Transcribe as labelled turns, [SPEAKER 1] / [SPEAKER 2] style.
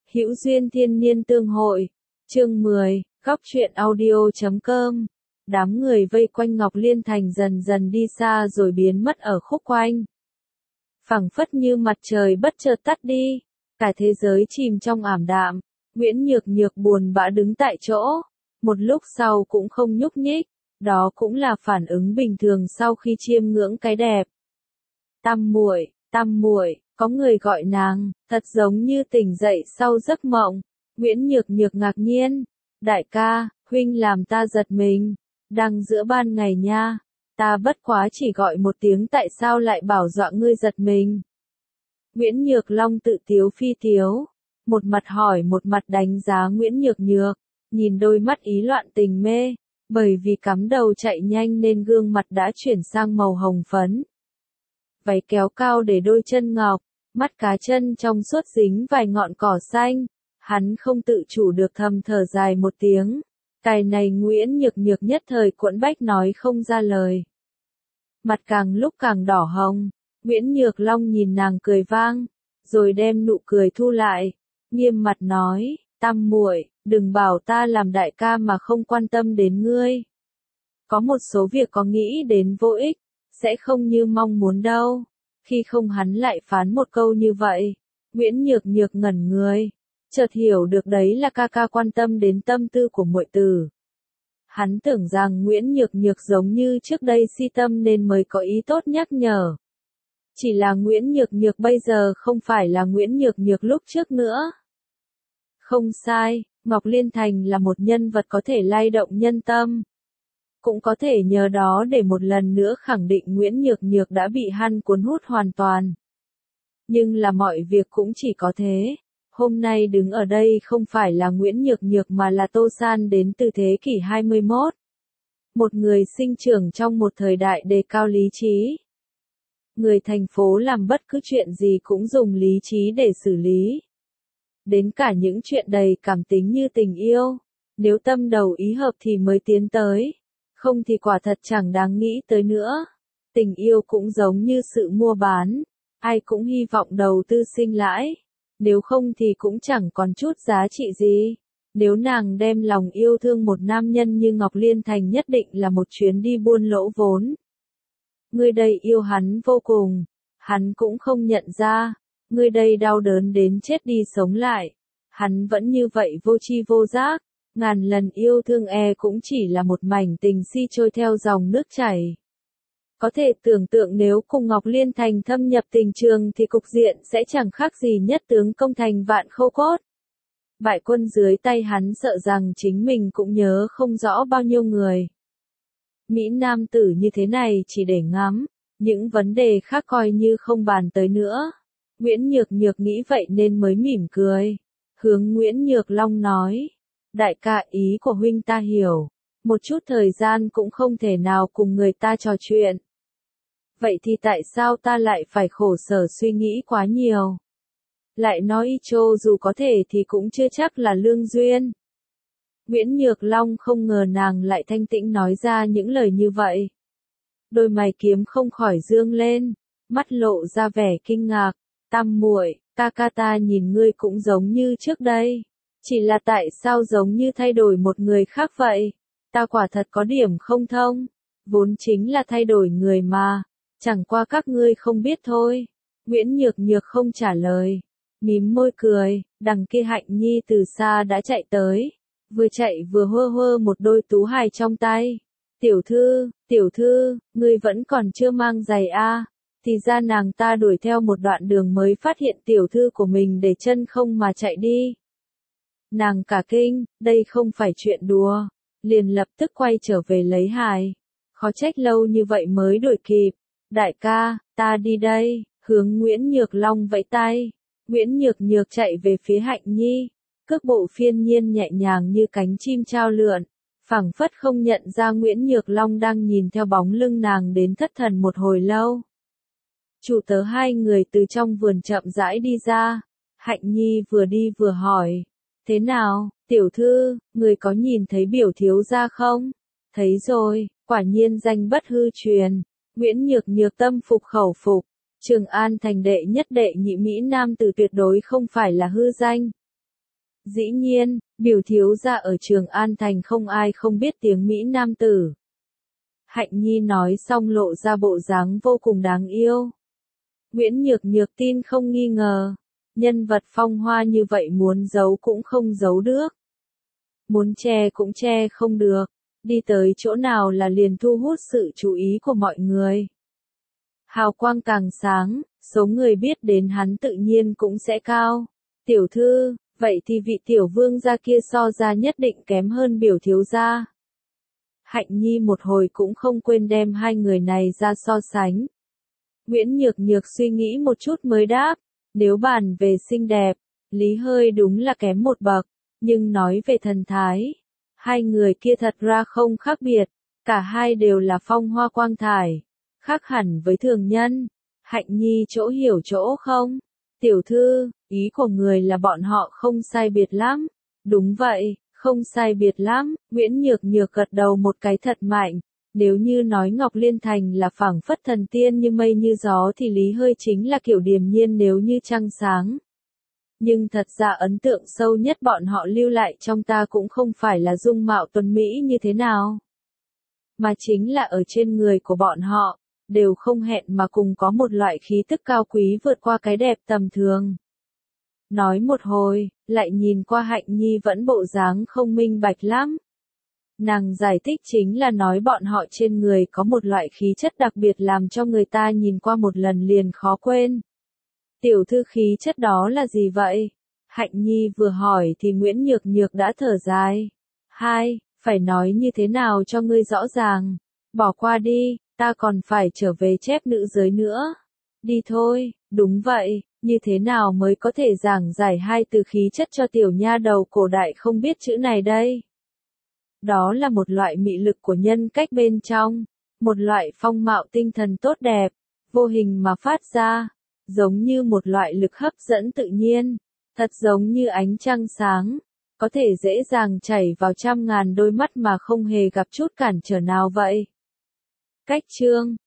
[SPEAKER 1] Hữu duyên thiên niên tương hội. Chương 10, Góc truyện audio.com. Đám người vây quanh Ngọc Liên Thành dần dần đi xa rồi biến mất ở khúc quanh. Phảng phất như mặt trời bất chợt tắt đi, cả thế giới chìm trong ảm đạm. Nguyễn Nhược Nhược buồn bã đứng tại chỗ, một lúc sau cũng không nhúc nhích, đó cũng là phản ứng bình thường sau khi chiêm ngưỡng cái đẹp. Tam muội, có người gọi nàng, thật giống như tỉnh dậy sau giấc mộng. Nguyễn Nhược Nhược ngạc nhiên, đại ca, huynh làm ta giật mình, đang giữa ban ngày nha, ta bất quá chỉ gọi một tiếng tại sao lại bảo dọa ngươi giật mình. Nguyễn Nhược Long tự tiếu phi tiếu, một mặt hỏi một mặt đánh giá Nguyễn Nhược Nhược, nhìn đôi mắt ý loạn tình mê, bởi vì cắm đầu chạy nhanh nên gương mặt đã chuyển sang màu hồng phấn. Váy kéo cao để đôi chân ngọc, mắt cá chân trong suốt dính vài ngọn cỏ xanh, hắn không tự chủ được thầm thở dài một tiếng. Cái này Nguyễn Nhược Nhược nhất thời cuộn bách nói không ra lời. Mặt càng lúc càng đỏ hồng, Nguyễn Nhược Long nhìn nàng cười vang, rồi đem nụ cười thu lại, nghiêm mặt nói, Tam muội, đừng bảo ta làm đại ca mà không quan tâm đến ngươi. Có một số việc có nghĩ đến vô ích, sẽ không như mong muốn đâu. Khi không hắn lại phán một câu như vậy, Nguyễn Nhược Nhược ngẩn người, chợt hiểu được đấy là ca ca quan tâm đến tâm tư của muội tử. Hắn tưởng rằng Nguyễn Nhược Nhược giống như trước đây si tâm nên mới có ý tốt nhắc nhở. Chỉ là Nguyễn Nhược Nhược bây giờ không phải là Nguyễn Nhược Nhược lúc trước nữa. Không sai, Ngọc Liên Thành là một nhân vật có thể lay động nhân tâm. Cũng có thể nhờ đó để một lần nữa khẳng định Nguyễn Nhược Nhược đã bị hắn cuốn hút hoàn toàn. Nhưng là mọi việc cũng chỉ có thế. Hôm nay đứng ở đây không phải là Nguyễn Nhược Nhược mà là Tô San đến từ thế kỷ 21. Một người sinh trưởng trong một thời đại đề cao lý trí. Người thành phố làm bất cứ chuyện gì cũng dùng lý trí để xử lý. Đến cả những chuyện đầy cảm tính như tình yêu. Nếu tâm đầu ý hợp thì mới tiến tới. Không thì quả thật chẳng đáng nghĩ tới nữa. Tình yêu cũng giống như sự mua bán. Ai cũng hy vọng đầu tư sinh lãi. Nếu không thì cũng chẳng còn chút giá trị gì. Nếu nàng đem lòng yêu thương một nam nhân như Ngọc Liên Thành nhất định là một chuyến đi buôn lỗ vốn. Người đây yêu hắn vô cùng. Hắn cũng không nhận ra. Người đây đau đớn đến chết đi sống lại. Hắn vẫn như vậy vô tri vô giác. Ngàn lần yêu thương cũng chỉ là một mảnh tình si trôi theo dòng nước chảy. Có thể tưởng tượng nếu cùng Ngọc Liên Thành thâm nhập tình trường thì cục diện sẽ chẳng khác gì nhất tướng công thành vạn khâu cốt. Bại quân dưới tay hắn sợ rằng chính mình cũng nhớ không rõ bao nhiêu người. Mỹ nam tử như thế này chỉ để ngắm, những vấn đề khác coi như không bàn tới nữa. Nguyễn Nhược Nhược nghĩ vậy nên mới mỉm cười. Hướng Nguyễn Nhược Long nói. Đại ca, ý của huynh ta hiểu. Một chút thời gian cũng không thể nào cùng người ta trò chuyện. Vậy thì tại sao ta lại phải khổ sở suy nghĩ quá nhiều? Lại nói cho dù có thể thì cũng chưa chắc là lương duyên. Nguyễn Nhược Long không ngờ nàng lại thanh tĩnh nói ra những lời như vậy. Đôi mày kiếm không khỏi dương lên, mắt lộ ra vẻ kinh ngạc. Tam muội, ca ca ta nhìn ngươi cũng giống như trước đây. Chỉ là tại sao giống như thay đổi một người khác vậy? Ta quả thật có điểm không thông. Vốn chính là thay đổi người mà. Chẳng qua các ngươi không biết thôi. Nguyễn Nhược Nhược không trả lời. Mím môi cười, đằng kia Hạnh Nhi từ xa đã chạy tới. Vừa chạy vừa hơ hơ một đôi tú hài trong tay. Tiểu thư, ngươi vẫn còn chưa mang giày à? Thì ra nàng ta đuổi theo một đoạn đường mới phát hiện tiểu thư của mình để chân không mà chạy đi. Nàng cả kinh, đây không phải chuyện đùa. Liền lập tức quay trở về lấy hài. Khó trách lâu như vậy mới đuổi kịp. Đại ca, ta đi đây, hướng Nguyễn Nhược Long vẫy tay. Nguyễn Nhược Nhược chạy về phía Hạnh Nhi. Cước bộ phiên nhiên nhẹ nhàng như cánh chim chao lượn. Phảng phất không nhận ra Nguyễn Nhược Long đang nhìn theo bóng lưng nàng đến thất thần một hồi lâu. Chủ tớ hai người từ trong vườn chậm rãi đi ra. Hạnh Nhi vừa đi vừa hỏi. Thế nào, tiểu thư, người có nhìn thấy biểu thiếu gia không? Thấy rồi, quả nhiên danh bất hư truyền. Nguyễn Nhược Nhược tâm phục khẩu phục. Trường An thành đệ nhất đệ nhị Mỹ nam tử tuyệt đối không phải là hư danh. Dĩ nhiên, biểu thiếu gia ở Trường An Thành không ai không biết tiếng Mỹ nam tử. Hạnh Nhi nói xong lộ ra bộ dáng vô cùng đáng yêu. Nguyễn Nhược Nhược tin không nghi ngờ, nhân vật phong hoa như vậy muốn giấu cũng không giấu được. Muốn che cũng che không được, đi tới chỗ nào là liền thu hút sự chú ý của mọi người. Hào quang càng sáng, số người biết đến hắn tự nhiên cũng sẽ cao. Tiểu thư, vậy thì vị tiểu vương gia kia so ra nhất định kém hơn biểu thiếu gia. Hạnh Nhi một hồi cũng không quên đem hai người này ra so sánh. Nguyễn Nhược Nhược suy nghĩ một chút mới đáp, nếu bàn về xinh đẹp, Lý Hơi đúng là kém một bậc, nhưng nói về thần thái, hai người kia thật ra không khác biệt, cả hai đều là phong hoa quang thải, khác hẳn với thường nhân. Hạnh Nhi chỗ hiểu chỗ không? Tiểu thư, ý của người là bọn họ không sai biệt lắm. Đúng vậy, không sai biệt lắm, Nguyễn Nhược Nhược gật đầu một cái thật mạnh. Nếu như nói Ngọc Liên Thành là phảng phất thần tiên như mây như gió thì Lý Hơi chính là kiểu điềm nhiên nếu như trăng sáng. Nhưng thật ra ấn tượng sâu nhất bọn họ lưu lại trong ta cũng không phải là dung mạo tuấn mỹ như thế nào, mà chính là ở trên người của bọn họ, đều không hẹn mà cùng có một loại khí tức cao quý vượt qua cái đẹp tầm thường. Nói một hồi, lại nhìn qua Hạnh Nhi vẫn bộ dáng không minh bạch lắm. Nàng giải thích chính là nói bọn họ trên người có một loại khí chất đặc biệt làm cho người ta nhìn qua một lần liền khó quên. Tiểu thư khí chất đó là gì vậy? Hạnh Nhi vừa hỏi thì Nguyễn Nhược Nhược đã thở dài. Hai, phải nói như thế nào cho ngươi rõ ràng. Bỏ qua đi, ta còn phải trở về chép nữ giới nữa. Đi thôi, đúng vậy, như thế nào mới có thể giảng giải hai từ khí chất cho tiểu nha đầu cổ đại không biết chữ này đây? Đó là một loại mị lực của nhân cách bên trong, một loại phong mạo tinh thần tốt đẹp, vô hình mà phát ra, giống như một loại lực hấp dẫn tự nhiên, thật giống như ánh trăng sáng, có thể dễ dàng chảy vào trăm ngàn đôi mắt mà không hề gặp chút cản trở nào vậy. Cách chương